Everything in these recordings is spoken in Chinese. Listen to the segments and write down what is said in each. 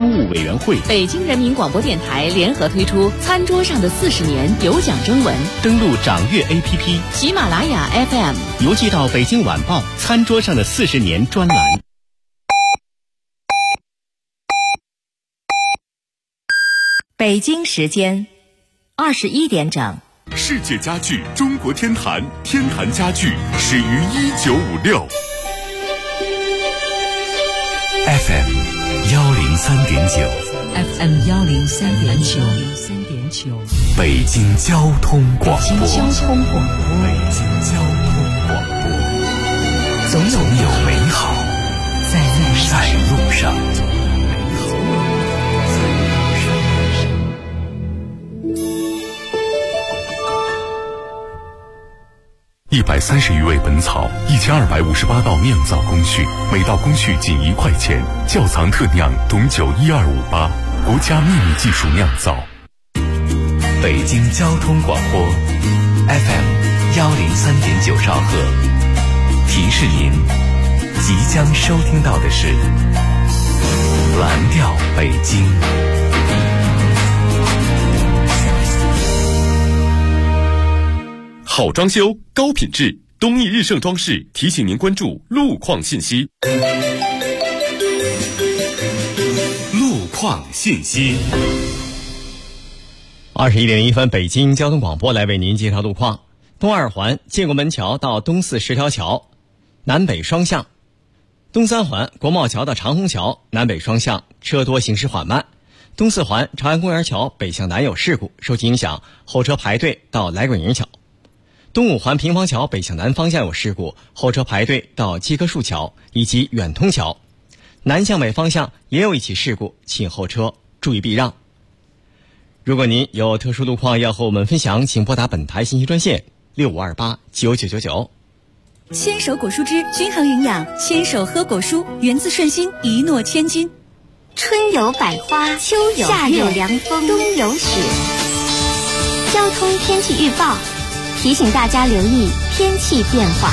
商务委员会、 北京人民广播电台联合推出餐桌上的40年有奖征文。 登录掌阅 APP、 喜马拉雅 FM， 邮寄到北京晚报餐桌上的40年专栏。 北京时间21点整。 世界家具中国天坛，天坛家具始于1956。 FM 103.9 FM 103.9， 北京交通广播。 北京交通广播，总有美好在路上。130余味本草，1258道酿造工序，每道工序仅1块钱。窖藏特酿董酒12588，国家秘密技术酿造。北京交通广播 FM 103.9兆赫，提示您即将收听到的是蓝调北京。 好装修，高品质，东易日盛装饰提醒您关注路况信息。路况信息。 21点01分，北京交通广播来为您介绍路况。东二环建国门桥到东四十条桥，南北双向；东三环国贸桥到长虹桥，南北双向，车多行驶缓慢。东四环长安公园桥北向南有事故，受其影响，后车排队到来滚营桥。东五环平房桥北向南方向有事故，后车排队到基棵树桥以及远通桥。南向北方向也有一起事故，请后车注意避让。如果您有特殊路况要和我们分享，请拨打本台信息专线6528999999。 牵手果蔬汁均衡营养，牵手喝果蔬，源自顺心，一诺千金。 春有百花，秋有夏有凉风，冬有雪。交通天气预报提醒大家留意天气变化。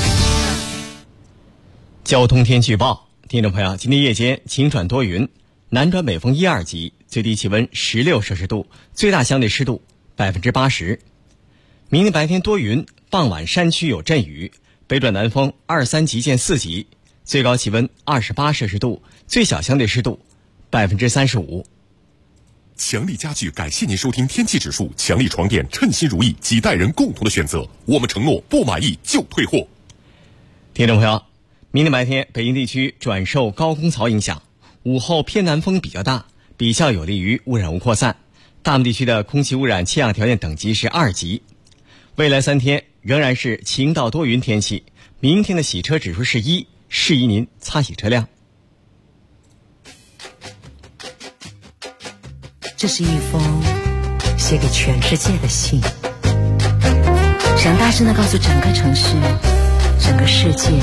交通天气预报，听众朋友，今天夜间晴转多云，南转北风1、2级，最低气温16摄氏度，最大相对湿度80%。明天白天多云，傍晚山区有阵雨，北转南风2、3级见4级，最高气温28摄氏度，最小相对湿度35%。 强力家具感谢您收听天气指数，强力床垫称心如意，几代人共同的选择，我们承诺不满意就退货。 听众朋友，明天白天北京地区转受高空槽影响，午后偏南风比较大，比较有利于污染物扩散，大部分地区的空气污染气象条件等级是2级。未来3天仍然是晴到多云天气，明天的洗车指数是1，适宜您擦洗车辆。 这是一封写给全世界的信，想大声地告诉整个城市、整个世界，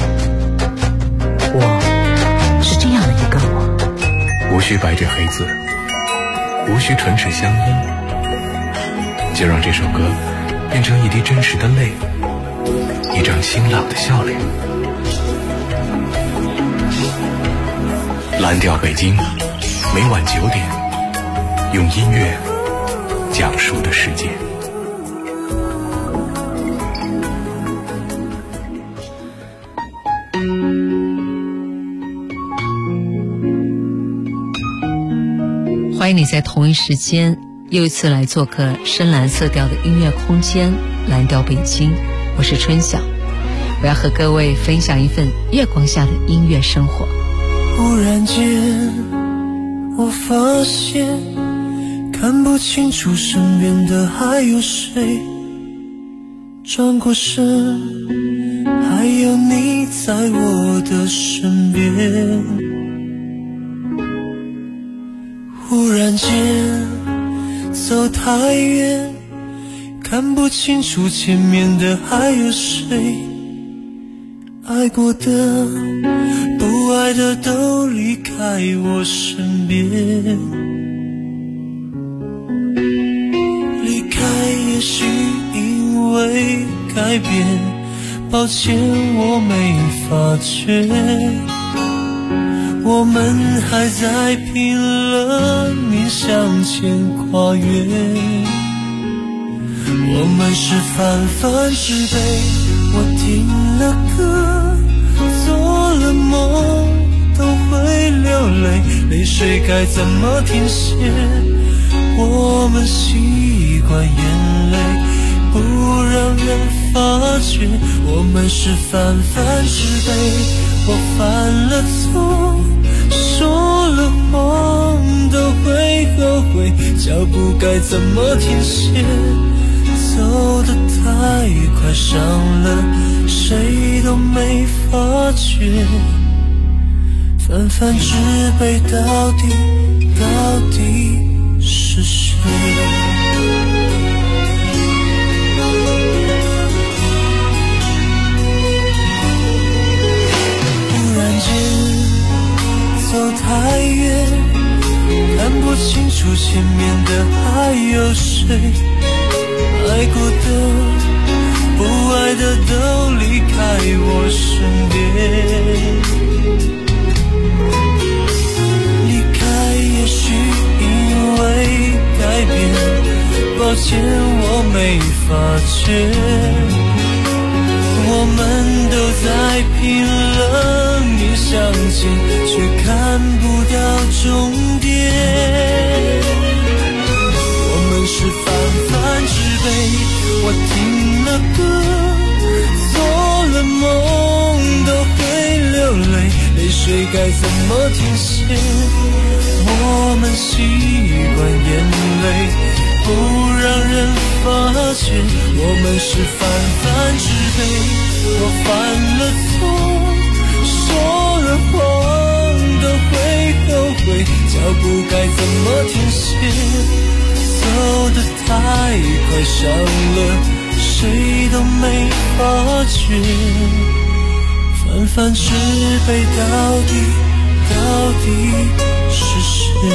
我是这样的一个我。 无需白纸黑字，无需唇齿相依，就让这首歌变成一滴真实的泪，一张清朗的笑脸。蓝调北京，每晚9点，用音乐讲述的世界。 欢迎你在同一时间又一次来做客深蓝色调的音乐空间蓝调北京，我是春晓，我要和各位分享一份月光下的音乐生活。 忽然间我发现看不清楚身边的还有谁，转过身还有你在我的身边。忽然间走太远，看不清楚前面的还有谁，爱过的不爱的都离开我身边。离开也许因为改变，抱歉我没发觉， 我们还在拼了命向前跨越，我们是泛泛之辈，我听了歌，做了梦都会流泪，泪水该怎么停歇？我们习惯眼泪不让人发觉，我们是泛泛之辈，我犯了错，说了谎都会后悔，脚步该怎么停歇？走得太快，伤了谁都没发觉，泛泛之辈到底是谁？忽然间走太远，看不清楚前面的还有谁，爱过的不爱的都离开我身边，离开也许因为改变，抱歉我没发觉，我们都在拼了命向前，却看不到终点。我们是泛泛之辈，我听了歌，做了梦都会流泪，泪水该怎么停歇？我们习惯眼泪不让人发觉，我们是泛泛之辈，我犯了错，说了谎都会后悔，脚步该怎么停歇？走得太快，伤了谁都没发觉，泛泛之辈到底是谁？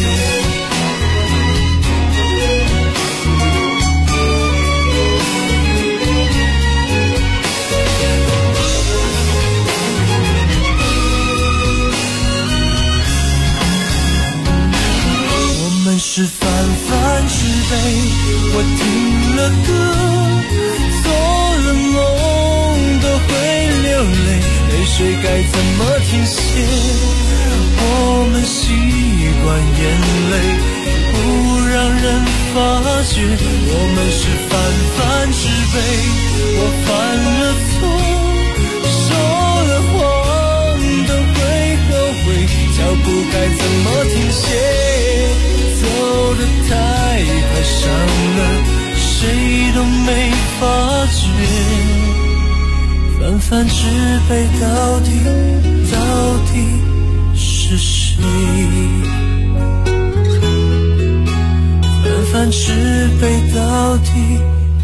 是泛泛之辈，我听了歌，做了梦都会流泪，泪水该怎么停歇？我们习惯眼泪不让人发觉，我们是泛泛之辈，我犯了错，说了谎都会后悔，脚步该怎么停歇？走得太快，伤了谁都没发觉，泛泛之辈到底是谁？泛泛之辈到底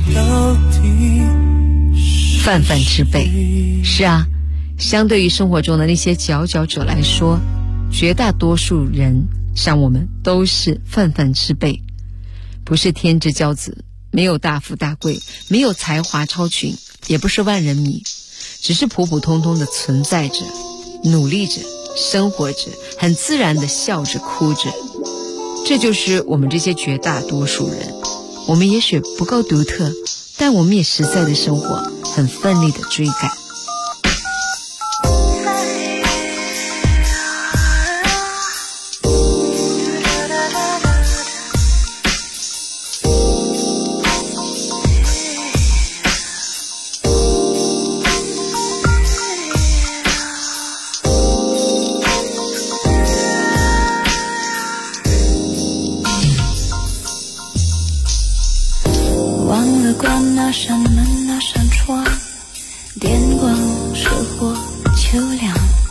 是谁？ 泛泛之辈，是啊，相对于生活中的那些佼佼者来说，绝大多数人像我们都是泛泛之辈，不是天之骄子，没有大富大贵，没有才华超群，也不是万人迷，只是普普通通的存在着，努力着，生活着，很自然的笑着哭着。这就是我们这些绝大多数人。我们也许不够独特，但我们也实在的生活，很奋力的追赶。 关那扇门那扇窗，电光射火秋凉，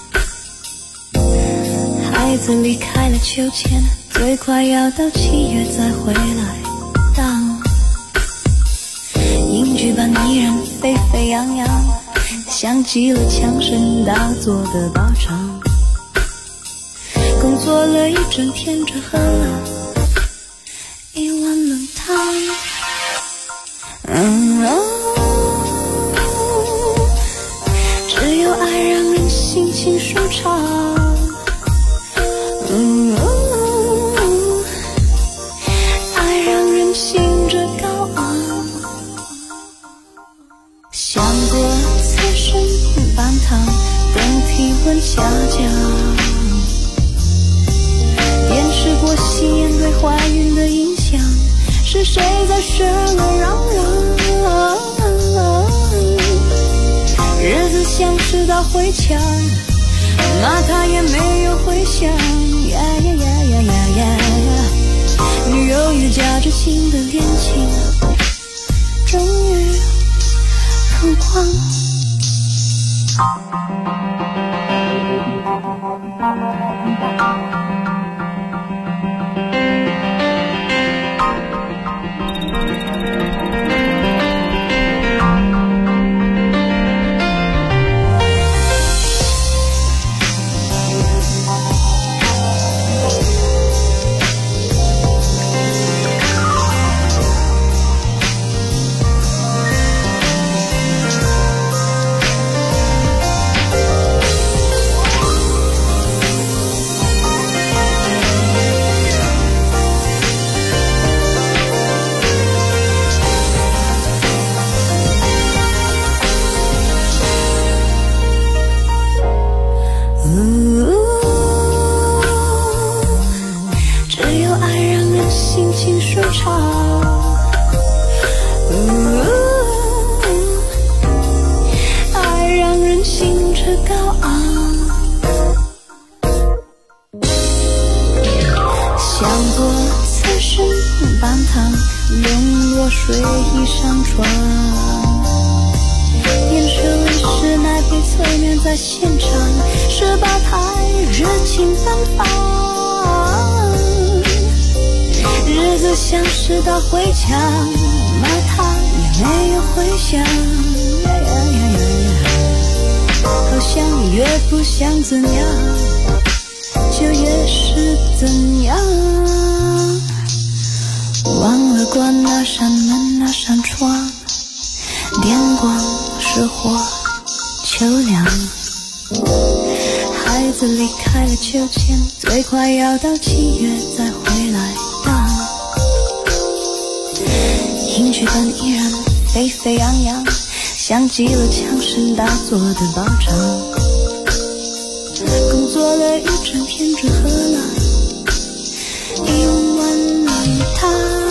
孩子离开了秋千，最快要到7月再回来荡，英剧般依然沸沸扬扬，像极了枪声大作的道场，工作了一整天，只喝了一碗冷汤。只有爱让人心情舒畅， 谁在喧嚷嚷？日子像是道回墙，骂他也没有回响。呀呀呀呀呀呀呀！犹豫夹着心的恋情，终于曝光。像是道回墙，骂他也没有回响。好像越不想怎样，就越是怎样。忘了关那扇门那扇窗，电光石火秋凉。孩子离开了秋千，最快要到7月再回来的。音剧本依然沸沸扬扬，像极了枪声大作的包场。工作了一整天，只喝了1碗米汤。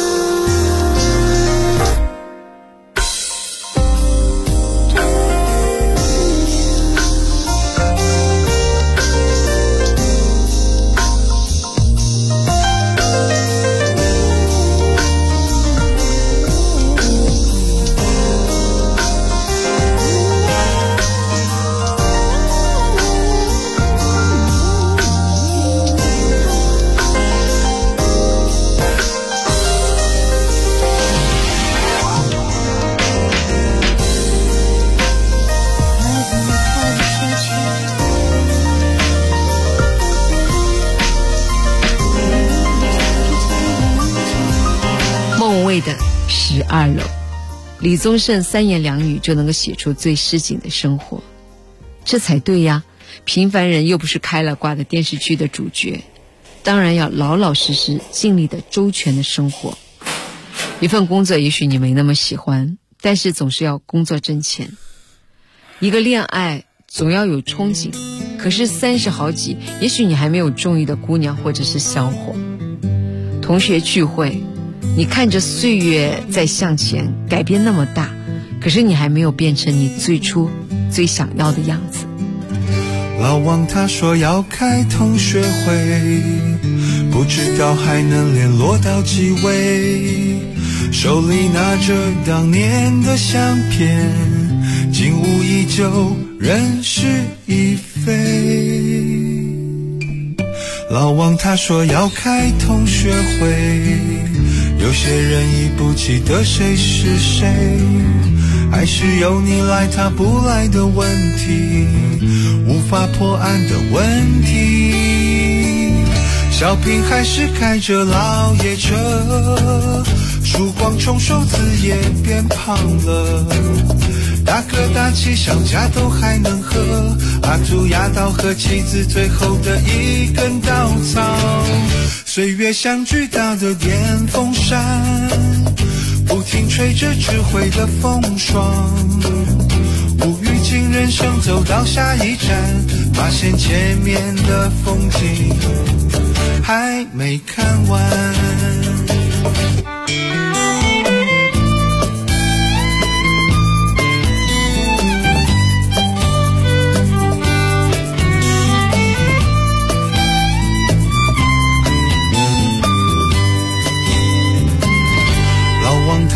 的12楼，李宗盛3言2语就能够写出最市井的生活，这才对呀！平凡人又不是开了挂的电视剧的主角，当然要老老实实、尽力的周全的生活。一份工作也许你没那么喜欢，但是总是要工作挣钱。一个恋爱总要有憧憬，可是30好几，也许你还没有中意的姑娘或者是小伙。同学聚会，你看着岁月在向前，改变那么大，可是你还没有变成你最初最想要的样子。 老王他说要开同学会，不知道还能联络到几位，手里拿着当年的相片，景物依旧，人事已非。老王他说要开同学会，有些人已不记得谁是谁，还是由你来他不来的问题，无法破案的问题。小平还是开着老爷车，曙光冲手子也变胖了，大哥大气小家都还能喝，阿祖压倒和妻子最后的一根稻草。岁月像巨大的电风扇，不停吹着智慧的风霜，无语境人生走到下一站，发现前面的风景还没看完。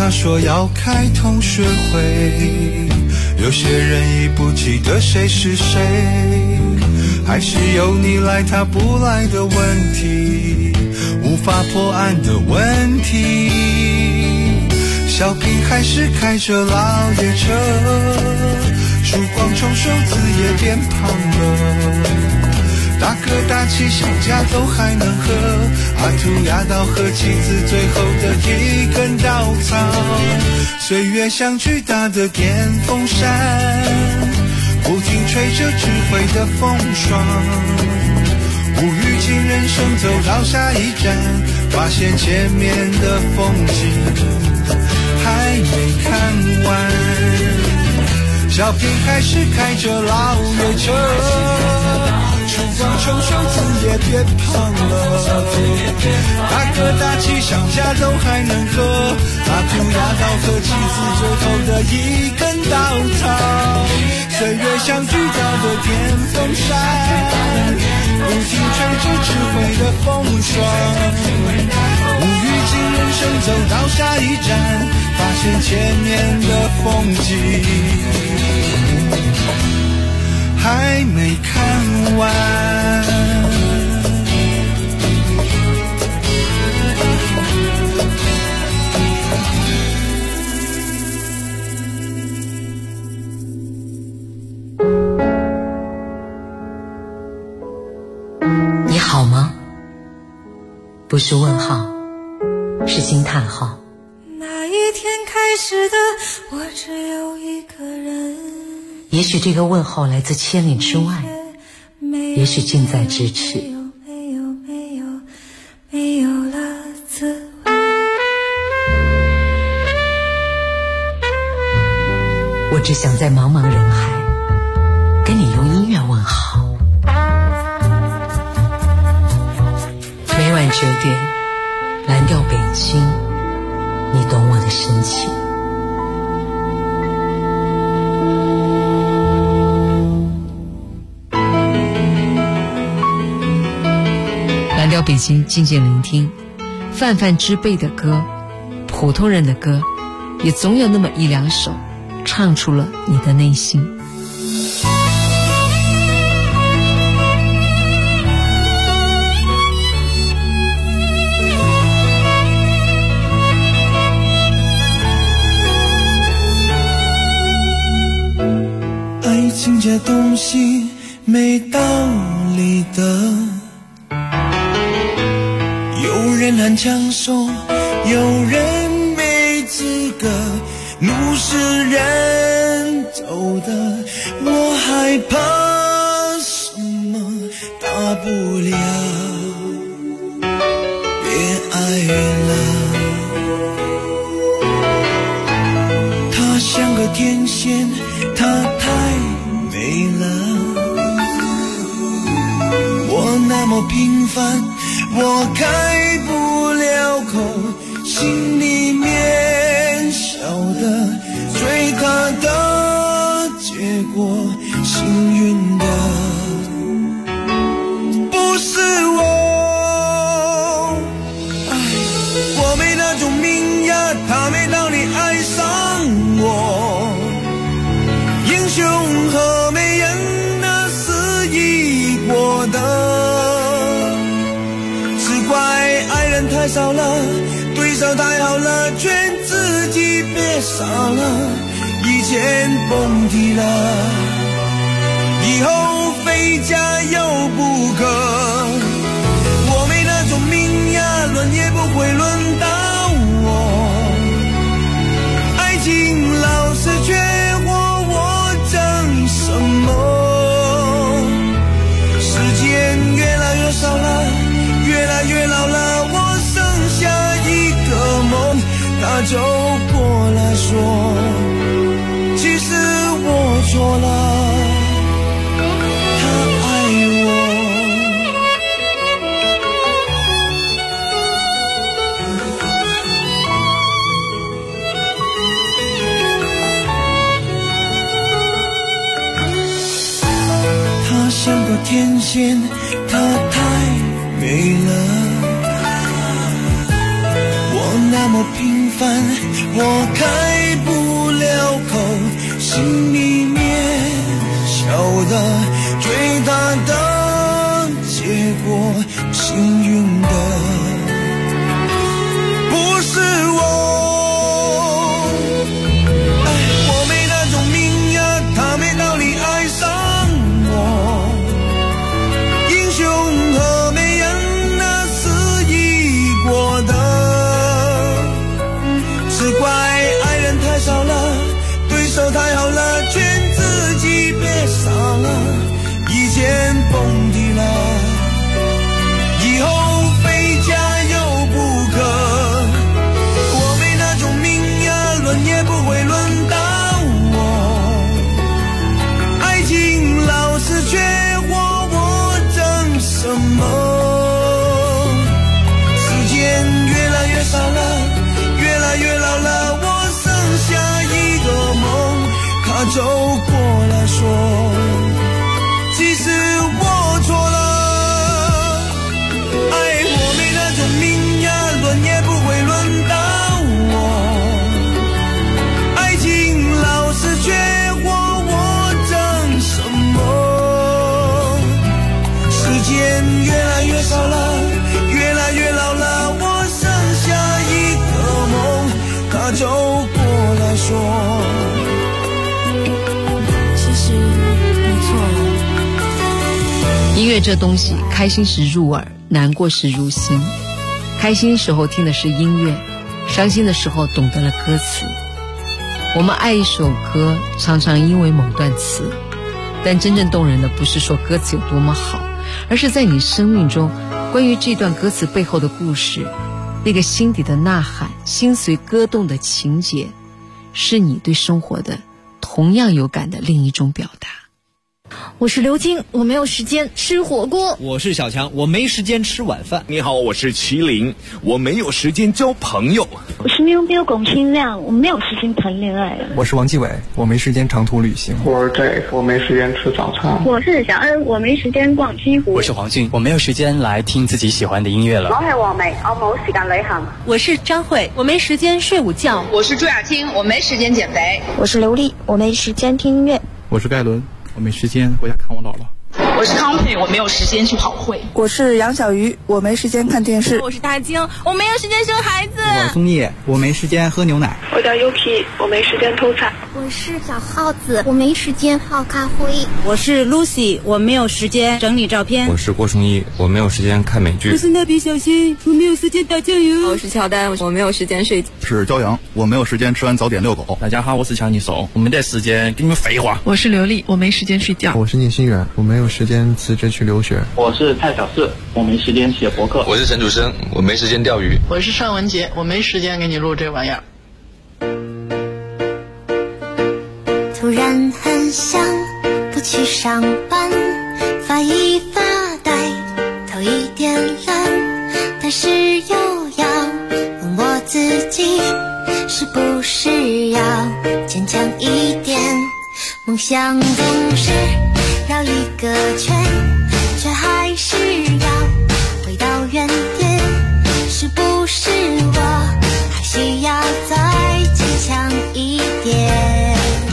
他说要开同学会，有些人已不记得谁是谁，还是有你来他不来的问题，无法破案的问题。小平还是开着老爷车，曙光冲手子也变胖了，大哥大气小家都还能喝，阿图压倒和妻子最后的一根稻草。岁月像巨大的电风扇，不停吹着智慧的风霜，无语间人生走到下一站，发现前面的风景还没看完。小平还是开着老爷车，曙光冲手子也变胖了，大哥大气小家都还能喝，阿图压倒和妻子最后的一根稻草。岁月像巨大的电风扇，不停吹着智慧的风霜，无语间人生走到下一站，发现前面的风景还没看完。 你好吗？不是问号，是惊叹号。 那一天开始的我只有一个人， 也许这个问候来自千里之外，也许近在咫尺。 没有了滋味。 我只想在茫茫人海跟你用音乐问好。每晚9点，蓝调北京，你懂我的深情。蓝调北京，静静聆听，泛泛之辈的歌，普通人的歌，也总有那么一两首唱出了你的内心。 爱情这东西没道理的，有人很抢手，有人没资格，路是人走的，我害怕什么大不了，别爱了。她像个天仙，她太美了，我那么平凡，我开不了口，心里面晓得追她的结果，幸运的不是我。我没那种命呀，她没道理爱上我，英雄和美人那是一国的，只怪爱人太少了，对手太好了，劝自己别傻了，以前蹦迪了，以后非加油不可。我没那种命呀，轮也不会轮到我，爱情老是缺货，我争什么？时间越来越少了，越来越老了，我剩下一个梦，他走过来说，其实我错了，他爱我。她像个天仙，她太美了，我那么平烦，我开不了口，心里面晓得最大的结果，幸运的不是我。我没那种命呀，他没道理爱上我。英雄和美人那是一过的，只怪爱人太少了，对手太好了，劝自己别傻了，一剑崩地了，以后非加油不可。我没那种命呀，轮也不会轮到我。爱情老是缺货，我争什么？时间越来越少了，越来越老了，我剩下一个梦，他走过来说，其实我错了。我没那种命呀，轮也不会轮到我。爱情老是缺货，我争什么？时间越来越少了，越来越老了，我剩下一个梦，他走过来说， 其实你错了。 音乐这东西，开心时入耳，难过时入心。开心时候听的是音乐，伤心的时候懂得了歌词。我们爱一首歌，常常因为某段词，但真正动人的不是说歌词有多么好，而是在你生命中关于这段歌词背后的故事，那个心底的呐喊，心随歌动的情节，是你对生活的同样有感的另一种表达。 我是刘晶，我没有时间吃火锅。 我是小强，我没时间吃晚饭。 你好，我是麒麟，我没有时间交朋友。 我是喵喵龚清亮，我没有时间谈恋爱。 我是王继伟，我没时间长途旅行。 我是 Jake， 我没时间吃早餐。 我是小恩，我没时间逛西湖。 我是黄俊，我没有时间来听自己喜欢的音乐了。 我是王梅，我冇时间旅行。 我是张慧，我没时间睡午觉。 我是朱雅青，我没时间减肥。 我是刘丽，我没时间听音乐。 我是盖伦，我没时间回家看我姥姥。 我是康佩，我没有时间去跑会。 我是杨小鱼，我没时间看电视。 我是大晶，我没有时间生孩子。 我是宋叶，我没时间喝牛奶。 我叫 Yuki， 我没时间偷菜。 我是小耗子，我没时间泡咖啡。 我是 Lucy， 我没有时间整理照片。 我是郭崇一，我没有时间看美剧。 我是蜡笔小新，我没有时间打酱油。 我是乔丹，我没有时间睡觉。 是骄阳，我没有时间吃完早点遛狗。 大家好，我是强尼手，我没得时间跟你们废话。 我是刘丽，我没时间睡觉。 我是聂新远，我没有时间辞职去留学。 我是蔡小四，我没时间写博客。 我是陈楚生，我没时间钓鱼。 我是尚文杰，我没时间给你录这玩意儿。 突然很想不去上班，发一发呆，头一点蓝，但是又要问我自己，是不是要坚强一点？梦想总是绕一个圈，却还是要回到原点，是不是我还需要再坚强一点？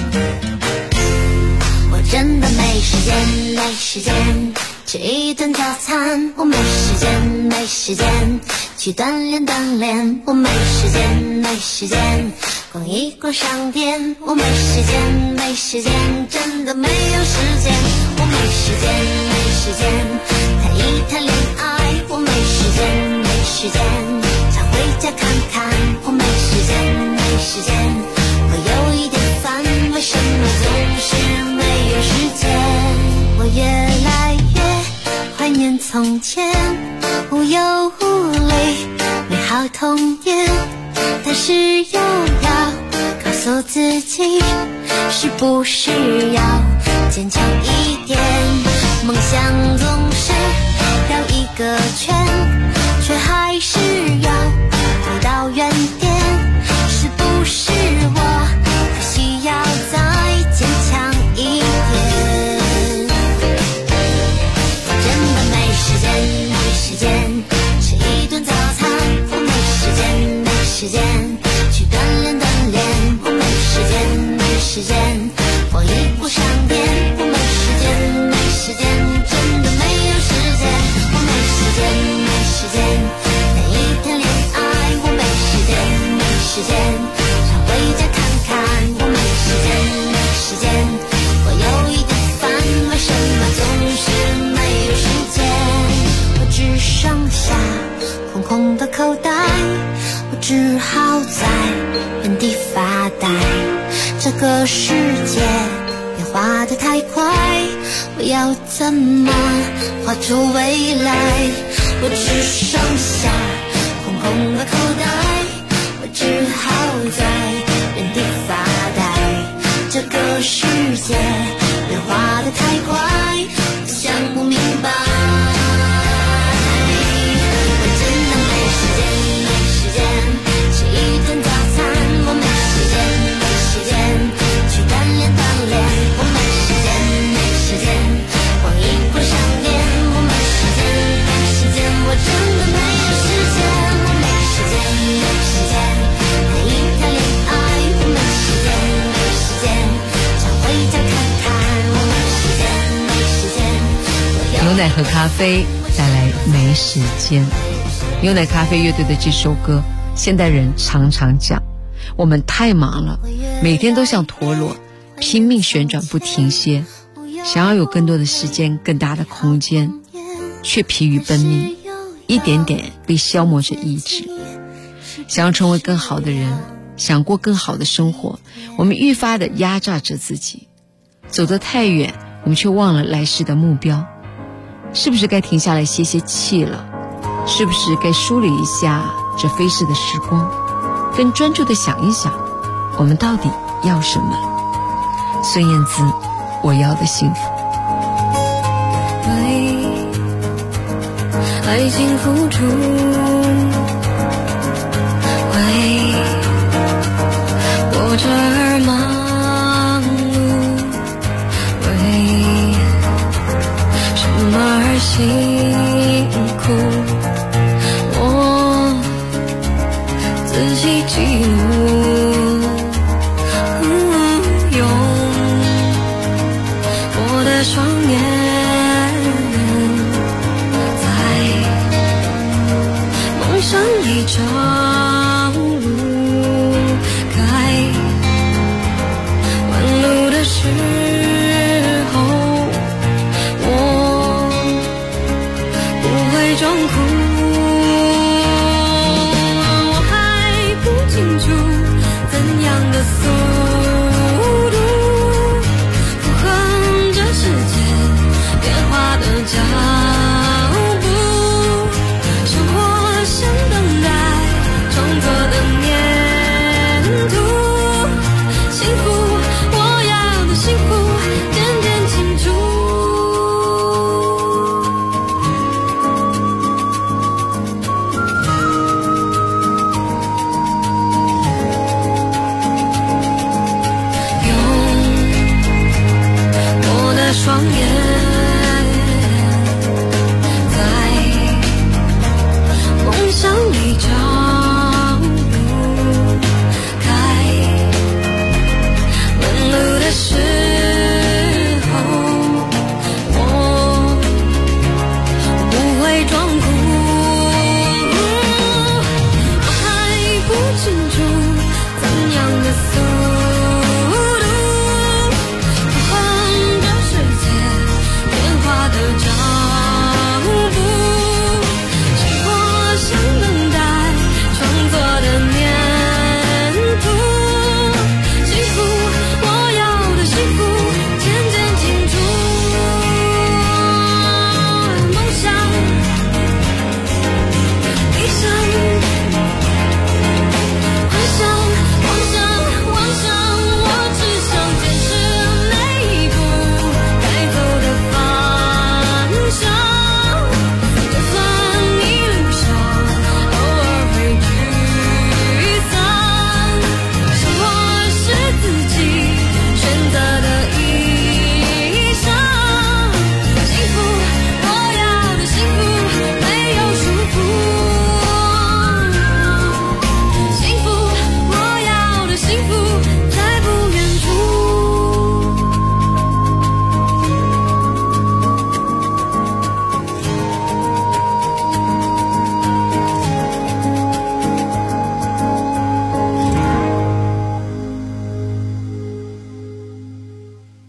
我真的没时间，没时间吃一顿早餐，我没时间，没时间去锻炼，我没时间，没时间逛一逛商店，我没时间，没时间真的没有时间，我没时间，没时间谈一谈恋爱，我没时间，没时间想回家看看，我没时间，没时间我有一点烦，为什么总是没有时间？我越来越怀念从前，无忧无虑美好童年，但是又要告诉自己，是不是要坚强一点？梦想总是绕一个圈，却还是要回到原点，是不是我还需要再坚强一点？我真的没时间，没时间吃一顿早餐，我没时间，没时间去待，我只好在原地发呆。这个世界变化得太快，我要怎么画出未来？我只剩下空空的口袋，我只好在原地发呆。这个世界变化得太快，我想不明白。我真的没时间，没时间吃一顿早餐，我没时间，没时间去锻炼锻炼，我没时间，没时间逛衣柜上面，我没时间，没时间，我真的没有时间，我没时间，没时间谈一谈恋爱，我没时间，没时间想回家看看，我没时间，没时间。 牛奶和咖啡带来没时间。牛奶咖啡乐队的这首歌，现代人常常讲，我们太忙了，每天都像陀螺拼命旋转不停歇，想要有更多的时间，更大的空间，却疲于奔命，一点点被消磨着意志。想要成为更好的人，想过更好的生活，我们愈发的压榨着自己，走得太远，我们却忘了来时的目标。是不是该停下来歇歇气了？是不是该梳理一下这飞逝的时光，更专注地想一想，我们到底要什么？孙燕姿，我要的幸福。 为爱情付出，为活着而忙碌，为什么而辛苦，我自己记录，用我的双眼在梦想里找路，该弯路的时候，我不会装哭。怎样的速度符合这世界变化的脚步，生活像等待创作的粘土，幸福我要的幸福渐渐清楚。双眼在梦想里找路，该问路的时候，我不会装哭。我还不清楚怎样的速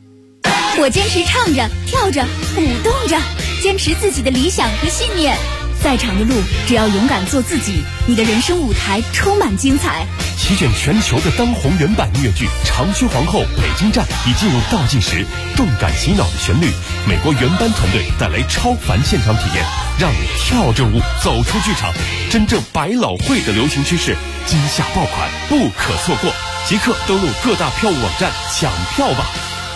我坚持唱着、跳着、舞动着，坚持自己的理想和信念， 再长的路，只要勇敢做自己，你的人生舞台充满精彩。 席卷全球的当红原版音乐剧《长须皇后》北京站已进入倒计时，动感洗脑的旋律，美国原班团队带来超凡现场体验，让你跳着舞走出剧场。真正百老汇的流行趋势，今夏爆款不可错过，即刻登录各大票务网站抢票吧。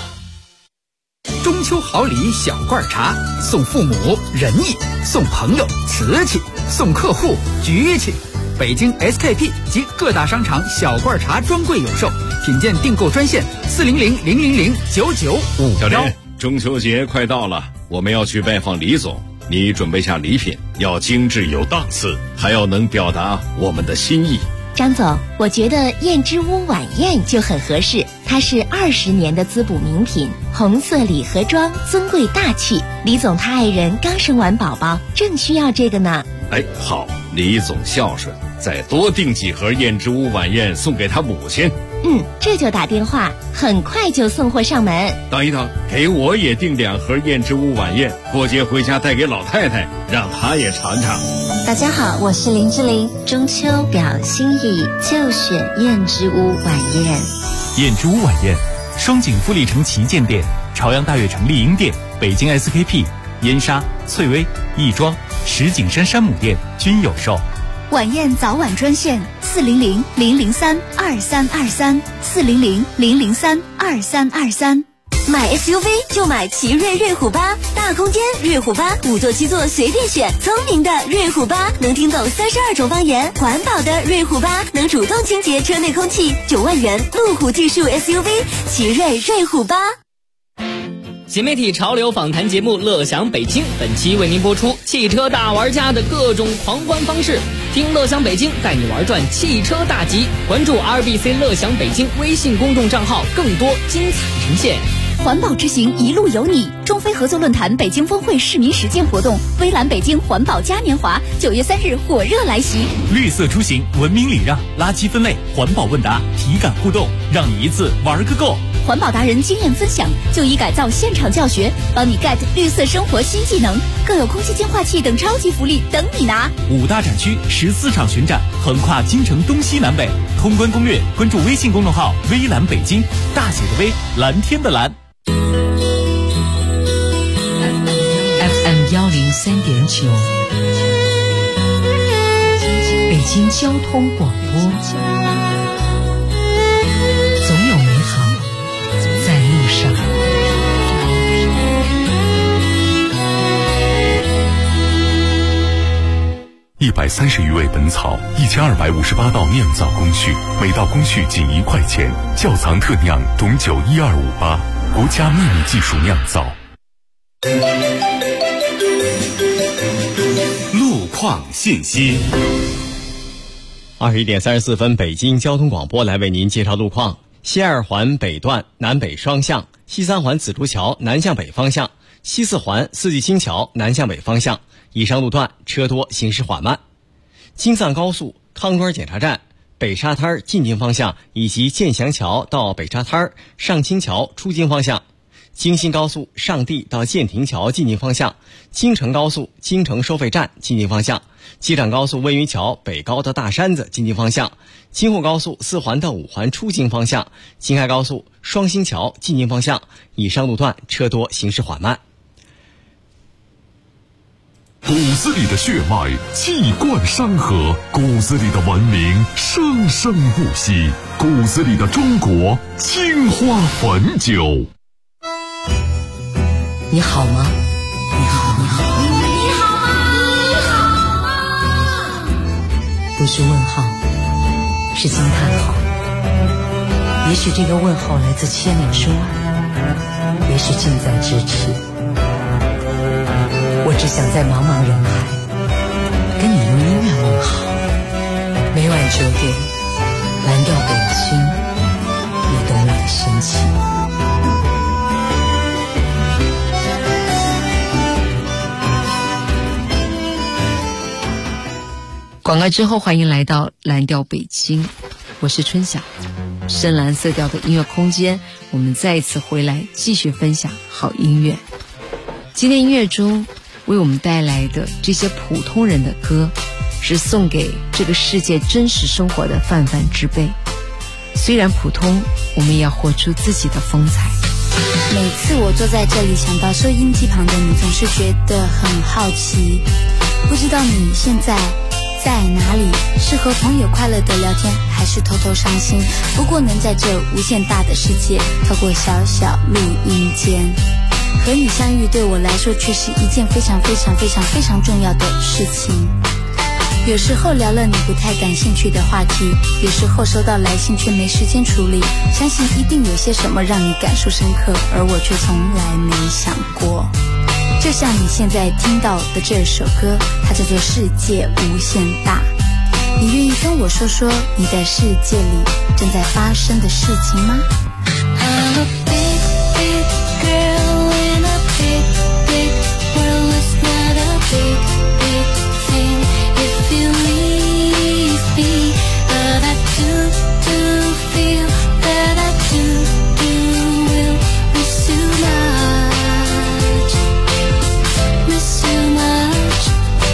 中秋好礼小罐茶，送父母仁义，送朋友瓷器，送客户局气。北京 SKP 及各大商场小罐茶专柜有售，品鉴订购专线400-000-9951。 小林，中秋节快到了，我们要去拜访李总，你准备下礼品，要精致有档次，还要能表达我们的心意。 张总，我觉得燕之屋晚宴就很合适，它是20年的滋补名品，红色礼盒装，尊贵大气。李总他爱人刚生完宝宝，正需要这个呢。 哎，好，李总孝顺，再多订几盒燕之屋晚宴送给他母亲。 这就打电话，很快就送货上门。 等一等，给我也订2盒燕之屋晚宴，过节回家带给老太太，让她也尝尝。 大家好，我是林志玲，中秋表心意就选燕之屋晚宴。 燕之屋晚宴，双井富力城旗舰店、朝阳大悦城丽婴店、北京 SKP、燕莎、翠微、亦庄、石景山山姆店均有售。 晚宴早晚专线400-003-2323，400-003-2323。 买 SUV 就买奇瑞瑞虎8，大空间瑞虎8，5座7座随便选，聪明的瑞虎8能听懂32种方言，环保的瑞虎8能主动清洁车内空气，9万元路虎技术 SUV 奇瑞瑞虎8。 新媒体潮流访谈节目《乐享北京》本期为您播出汽车大玩家的各种狂欢方式，听乐享北京带你玩转汽车大集，关注 RBC 乐享北京微信公众账号，更多精彩呈现。 环保之行一路有你，中非合作论坛北京峰会市民实践活动，微蓝北京环保嘉年华9月3日火热来袭。 绿色出行，文明礼让，垃圾分类，环保问答，体感互动，让你一次玩个够。 环保达人经验分享，就医改造现场教学，帮你 get 绿色生活新技能，更有空气净化器等超级福利等你拿。 5大展区14场巡展，横跨京城东西南北。通关攻略，关注微信公众号微蓝北京，大写的微，蓝天的蓝。 FM 103.9，北京交通广播，总有美好在路上。 130余味本草，1258道酿造工序，每道工序仅1块钱。窖藏特酿董酒12588，国家秘密技术酿造。 路况信息。 21点34分，北京交通广播来为您介绍路况。西2环北段南北双向，西3环紫竹桥南向北方向，西4环四季青桥南向北方向，以上路段车多，行驶缓慢。京藏高速康庄检查站北沙滩进京方向以及建祥桥到北沙滩上清桥出京方向，京新高速上地到建亭桥进京方向，京承高速京承收费站进京方向，机场高速温榆桥北高到大山子进京方向，京沪高速4环到5环出京方向，京开高速双星桥进京方向，以上路段车多，行驶缓慢。 骨子里的血脉气贯山河，骨子里的文明生生不息，骨子里的中国青花汾酒。 你好吗？你好，你好， 你好吗？你好吗？ 不是问号，是惊叹号。也许这个问候来自千里之外，也许近在咫尺。我只想在茫茫人海跟你用音乐问好。每晚9点，蓝调北京，你懂我的心情。广告之后，欢迎来到蓝调北京，我是春晓。深蓝色调的音乐空间，我们再一次回来继续分享好音乐。今天音乐中为我们带来的这些普通人的歌，是送给这个世界真实生活的泛泛之辈。虽然普通，我们也要活出自己的风采。 每次我坐在这里，想到收音机旁的你，总是觉得很好奇，不知道你现在在哪里，是和朋友快乐的聊天，还是偷偷伤心？不过能在这无限大的世界，透过小小录音间和你相遇，对我来说却是一件非常非常非常非常重要的事情。有时候聊了你不太感兴趣的话题，有时候收到来信却没时间处理，相信一定有些什么让你感受深刻，而我却从来没想过。就像你现在听到的这首歌，它叫做《世界无限大》。你愿意跟我说说你的世界里正在发生的事情吗？ I'm a big, big girl in a big, big world. It's not a big, big thing if you leave me, but I do feel that I do will miss you much, miss you much.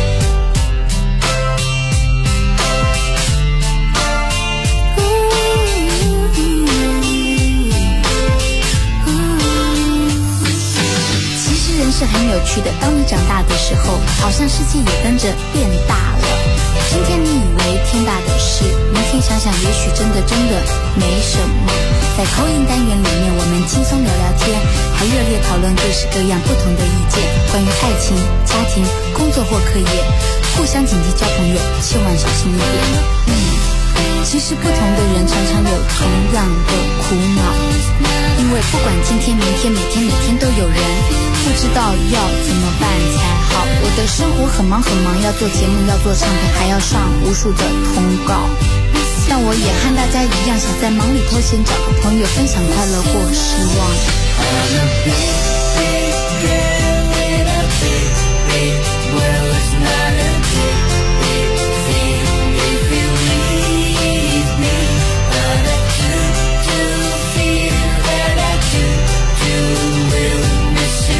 Ooh. 其实人是很有趣的，当你长大的时候，好像世界也跟着变大了。今天你以为天大的事，明天想想也许真的没什么。在口音单元里面，我们轻松聊聊天，还热烈讨论各式各样不同的意见，关于爱情、家庭、工作或课业，互相警惕交朋友，千万小心一点。其实不同的人常常有同样的苦恼，因为不管今天明天，每天都有人不知道要怎么办才好。我的生活很忙，要做节目，要做唱片，还要上无数的通告。但我也和大家一样，想在忙里偷闲，找个朋友分享快乐或失望。I'm a big, big girl in a big, big world. It's not a big, big thing if you leave me, but I do feel that I do will miss you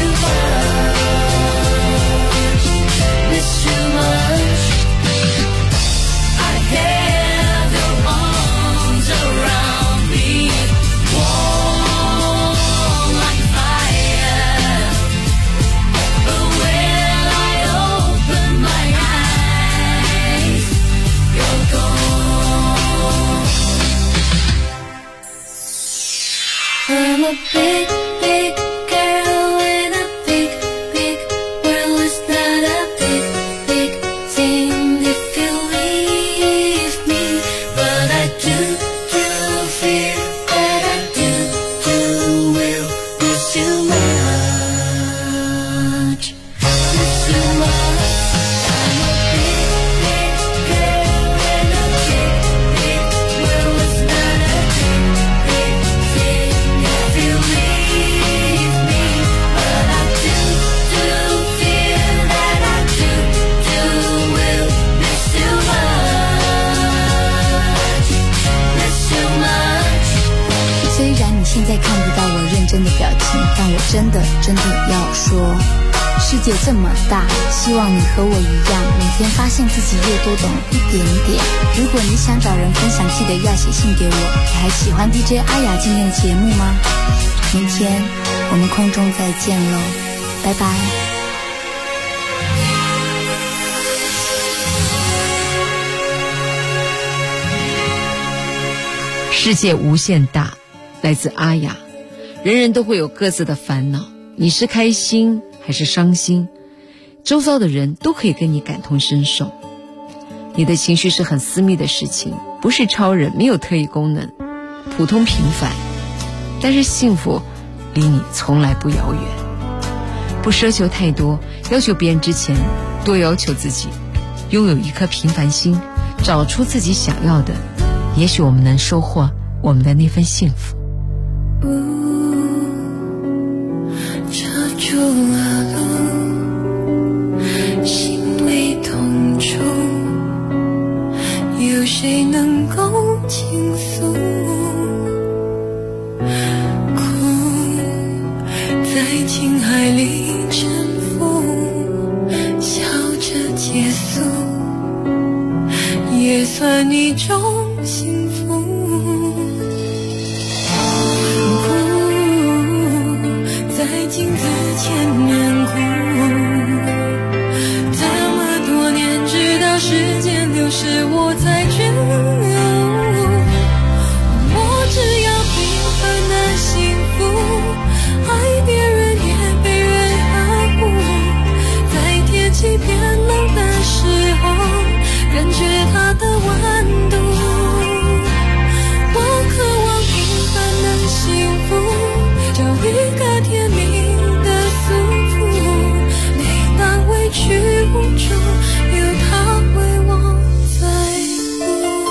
much, miss you much. I have your arms around me, warm like fire. But when I open my eyes, you're gone. I'm a big, big girl in a big, big world. It's not a big, big thing if you leave me, but I do feel that I do will miss you much, miss you much. I'm a big, big girl in a big, big world. It's not a big, big thing if you leave me, but I do feel that I do will miss you much, miss you much. 虽然你现在看不到我认真的表情，但我真的要说，世界这么大，希望你和我一样，每天发现自己又多懂一点点。如果你想找人分享，记得要写信给我。你还喜欢 DJ 阿雅今天的节目吗？明天我们空中再见喽，拜拜。 世界无限大，来自阿雅。人人都会有各自的烦恼，你是开心还是伤心，周遭的人都可以跟你感同身受。你的情绪是很私密的事情，不是超人，没有特异功能，普通平凡，但是幸福离你从来不遥远。不奢求太多，要求别人之前多要求自己，拥有一颗平凡心，找出自己想要的，也许我们能收获我们的那份幸福。 遮住了路，心会痛楚，有谁能够倾诉？苦在情海里沉浮， 算一种幸福。在镜子前面哭，这么多年，直到时间流逝，我才觉悟，我只要平凡的幸福，爱别人也被人呵护，在天气变冷的时候，感觉它的温度。我渴望平凡的幸福，找一个甜蜜的束缚，每当委屈无助，有他为我在乎。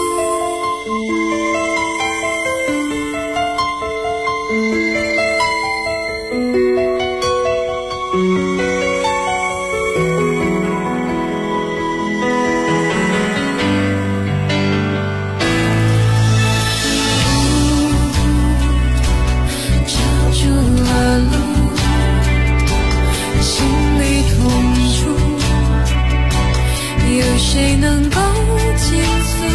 谁能够倾诉？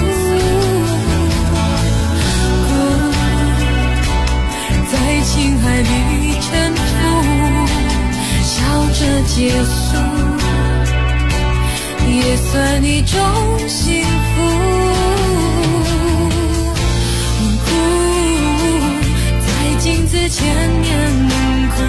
在情海里沉浮，笑着结束，也算一种幸福。在镜子前面哭，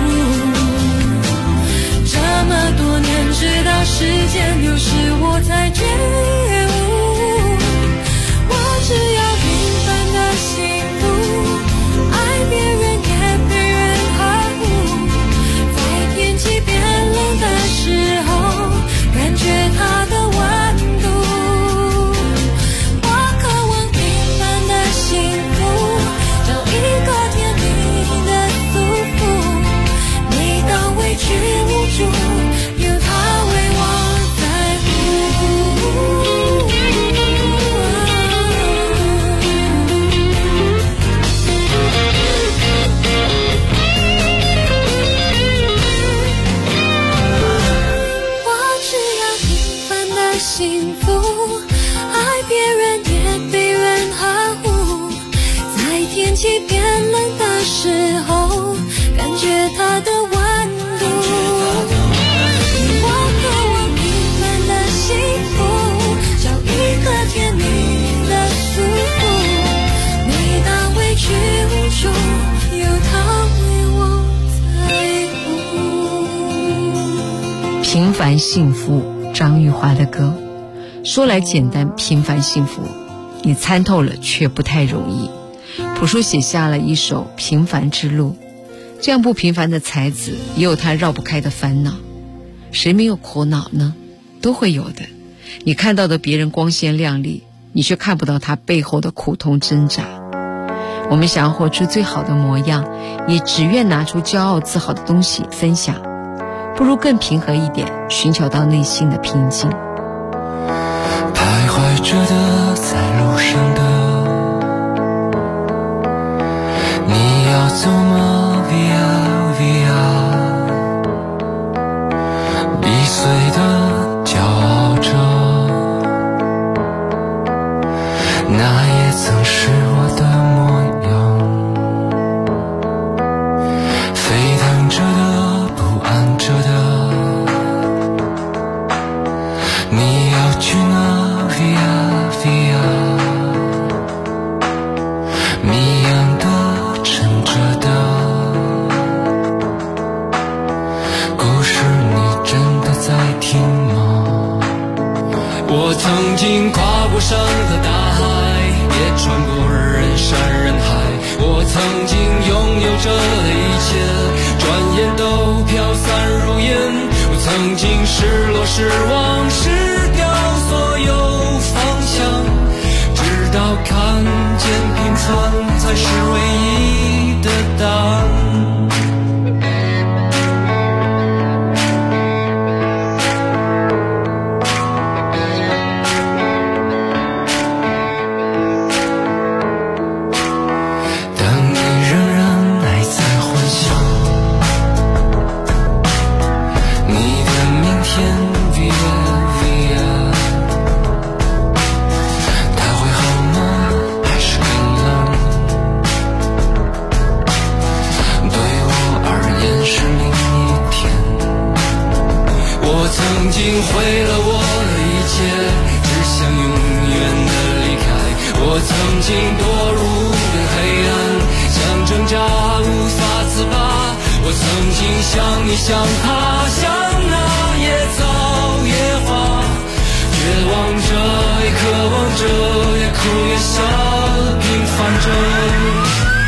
这么多年，直到时间流逝，我才觉悟，我只要平凡的幸福，爱别人也被人呵护，在天气变冷的时候，感觉它的温度。我渴望平凡的幸福，找一个甜蜜的束缚，每当委屈无助，有他为我在乎。我只要平凡的幸福，爱别人也被人呵护，在天气变冷的时候，感觉它的温度。我渴望平凡的幸福，找一个甜蜜的束缚，每当委屈无助，有他为我在乎。 平凡幸福，张玉华的歌。说来简单，平凡幸福，你参透了却不太容易。朴树写下了一首《平凡之路》，这样不平凡的才子也有他绕不开的烦恼。谁没有苦恼呢？都会有的。你看到的别人光鲜亮丽，你却看不到他背后的苦痛挣扎。我们想要活出最好的模样，也只愿拿出骄傲自豪的东西分享，不如更平和一点，寻求到内心的平静。 徘徊着的，在路上的，你要走吗 ？Via Via， 易碎的骄傲着，那也曾是我的模样。沸腾着的，不安着的，你要去哪？ Via Via， 谜样的，沉着的，故事你真的在听吗？我曾经跨过山和大海，也穿过人山人海，我曾经拥有着的一切，转眼都飘散如烟。我曾经失落失望失掉所有方向，直到看见平凡才是唯一的答案。当你仍然还在幻想你的明天 Via Via， 它毁了我的一切，只想永远的离开。我曾经堕入的黑暗，想挣扎无法自拔。我曾经像你像他，像那野草野花，绝望着也渴望着，也哭也笑，平凡着。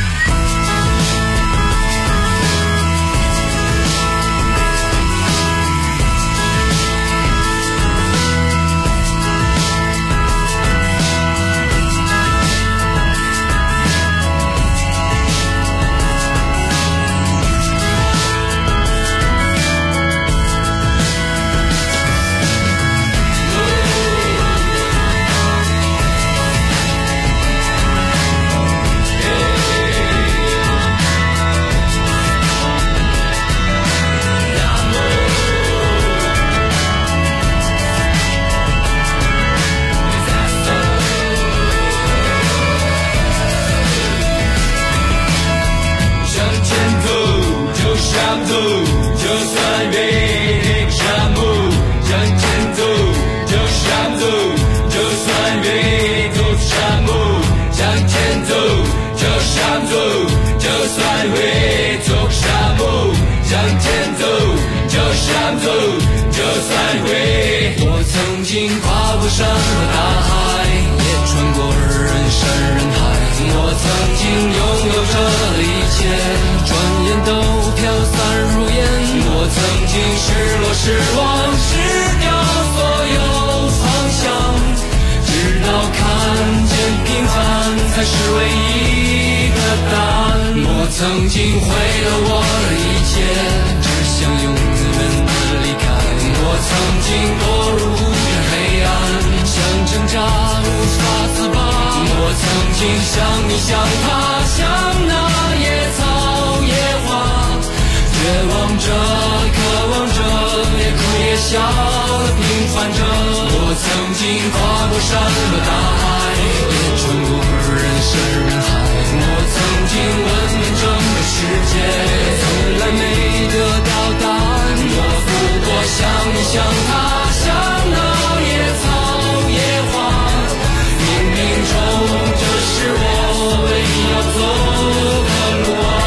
我曾经跨过山和大海，也穿过人山人海。我曾经拥有着一切，转眼都飘散如烟。我曾经失落失望，失掉所有方向，直到看见平凡才是唯一的答案。我曾经毁了我的一切，只想永远的离开。我曾经堕入黑暗，想挣扎无法自拔。我曾经像你像他，像那野草野花，绝望着渴望着，也哭也笑的平凡着。我曾经跨过山和大海，也穿过人山人海。我曾经问遍整个世界，从来没得到答案。我不过像你像他，像那野草野花，冥冥中这是我唯一要走的路啊。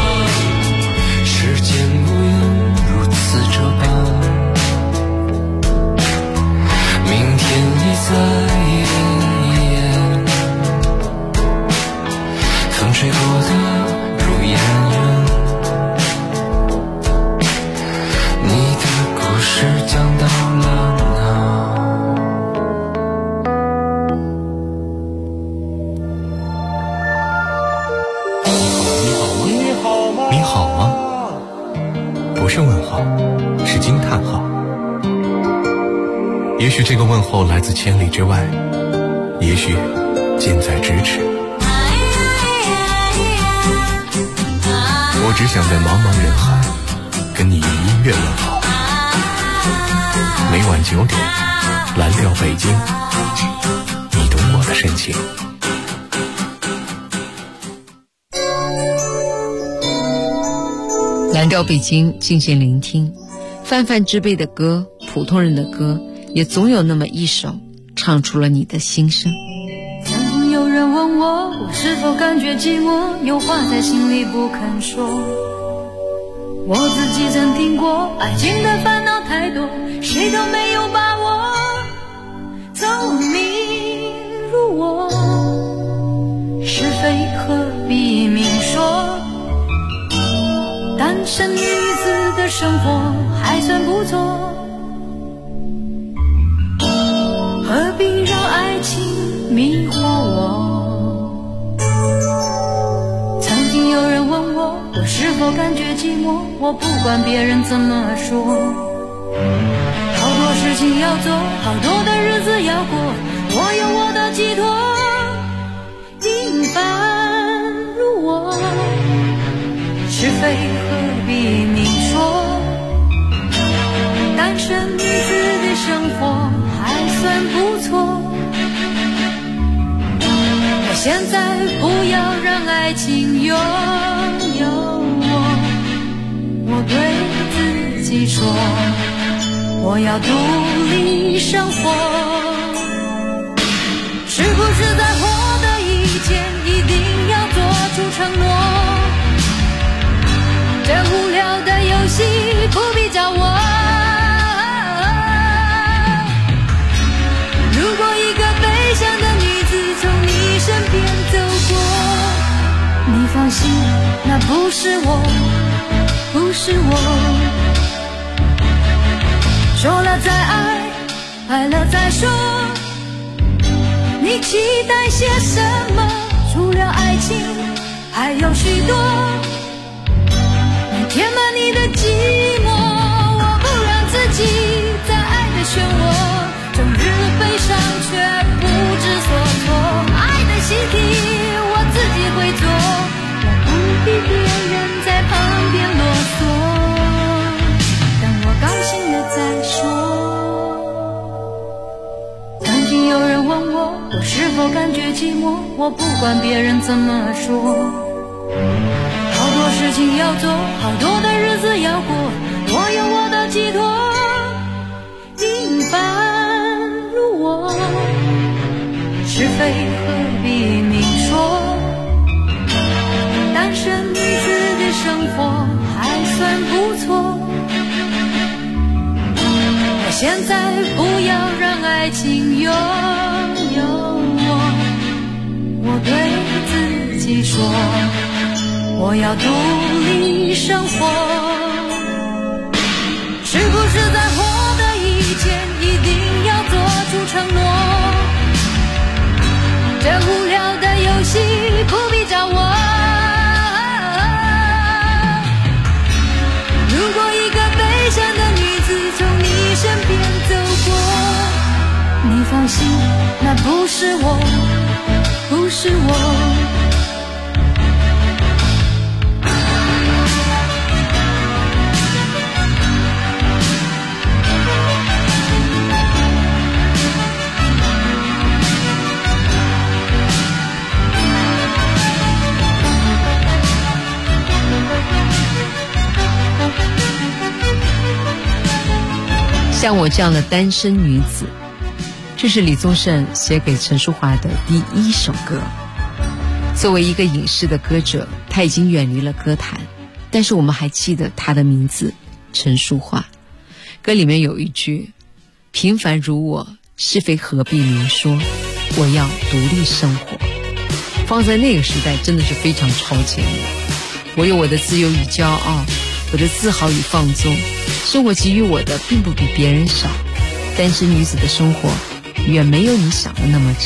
时间无言如此这般，明天已在眼前，风吹过的如烟云，你的故事讲到了哪？ 你好吗？你好吗？不是问号，是惊叹号。也许这个问候来自千里之外，也许近在咫尺。我只想在茫茫人海跟你用音乐问好。每晚9点，蓝调北京，你懂我的深情。 蓝调北京，静静聆听。泛泛之辈的歌，普通人的歌，也总有那么一首唱出了你的心声。 曾经有人问我是否感觉寂寞，有话在心里不肯说。我自己曾听过，爱情的烦恼太多，谁都没有把握聪明如我。是非何必明说，单身女子的生活还算不错，何必让爱情迷惑我。曾经有人问我是否感觉寂寞，我不管别人怎么说，好多事情要做，好多的日子要过，我有我的寄托，平凡如我。是非何必明说，单身女子的生活还算不错。我现在不要让爱情拥有我，我对自己说。 我要独立生活。是不是在获得以前一定要做出承诺？这无聊的游戏不必找我。如果一个悲伤的女子从你身边走过，你放心，那不是我，不是我。说了再爱，爱了再说，你期待些什么？除了爱情还有许多，能填满你的寂寞。我不让自己在爱的漩涡终日悲伤却不知所措。爱的习题我自己会做，我不必别人在旁边啰嗦，等我高兴了再说。曾经有人问我是否感觉寂寞，我不管别人怎么说，好多事情要做，好多的日子要过，我有我的寄托。平凡如我，是非何必明说，单身女子的生活还算不错。我现在不要让爱情拥有我对自己说，我要独立生活。是不是在获得以前一定要做出承诺？这无聊的游戏不必找我。如果一个悲伤的女子从你身边走过，你放心，那不是我，不是我。 像我这样的单身女子，这是李宗盛写给陈淑桦的第一首歌。作为一个影视的歌者，他已经远离了歌坛，但是我们还记得他的名字陈淑桦。歌里面有一句，平凡如我，是非何必明说，我要独立生活。放在那个时代真的是非常超前的。我有我的自由与骄傲，我的自豪与放纵，生活给予我的并不比别人少，单身女子的生活远没有你想的那么差。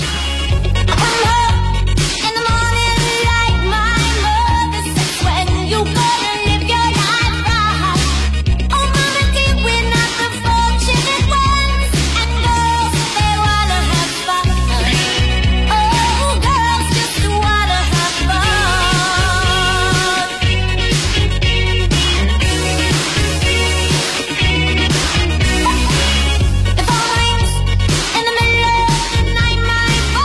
The phone rings in the middle of the night, my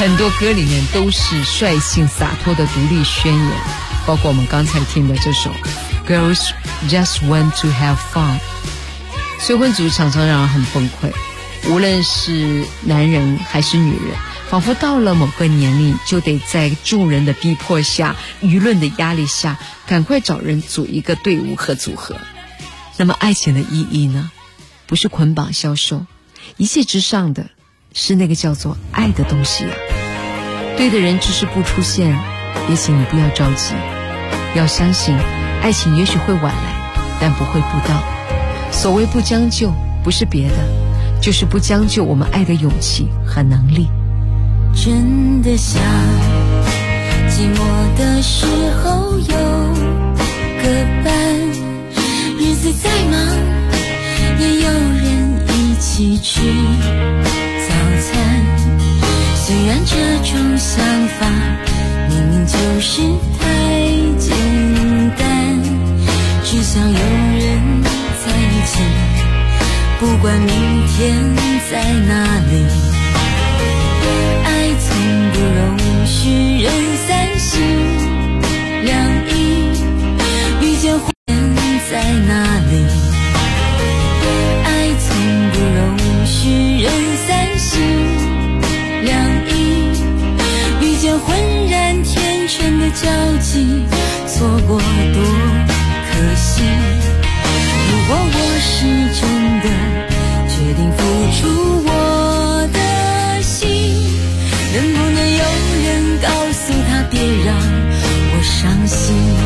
很多歌里面都是率性洒脱的独立宣言，包括我们刚才听的这首 Girls Just Want to Have Fun。 催婚族常常让人很崩溃，无论是男人还是女人，仿佛到了某个年龄就得在众人的逼迫下，舆论的压力下，赶快找人组一个队伍和组合。那么爱情的意义呢？不是捆绑销售，一切之上的是那个叫做爱的东西啊。对的人只是不出现，也请你不要着急，要相信爱情也许会晚来，但不会不到。所谓不将就，不是别的，就是不将就我们爱的勇气和能力。 真的想寂寞的时候有个伴，日子再忙也有人一起吃早餐。虽然这种想法明明就是太简单，只想有人在一起，不管明天在哪里。爱从不容许人三心两意，遇见会在哪里？爱从不容许人三心两意，遇见浑然天成的交集，错过多可惜。如果我是真的决定付出我的心，能不能有人告诉他别让我伤心？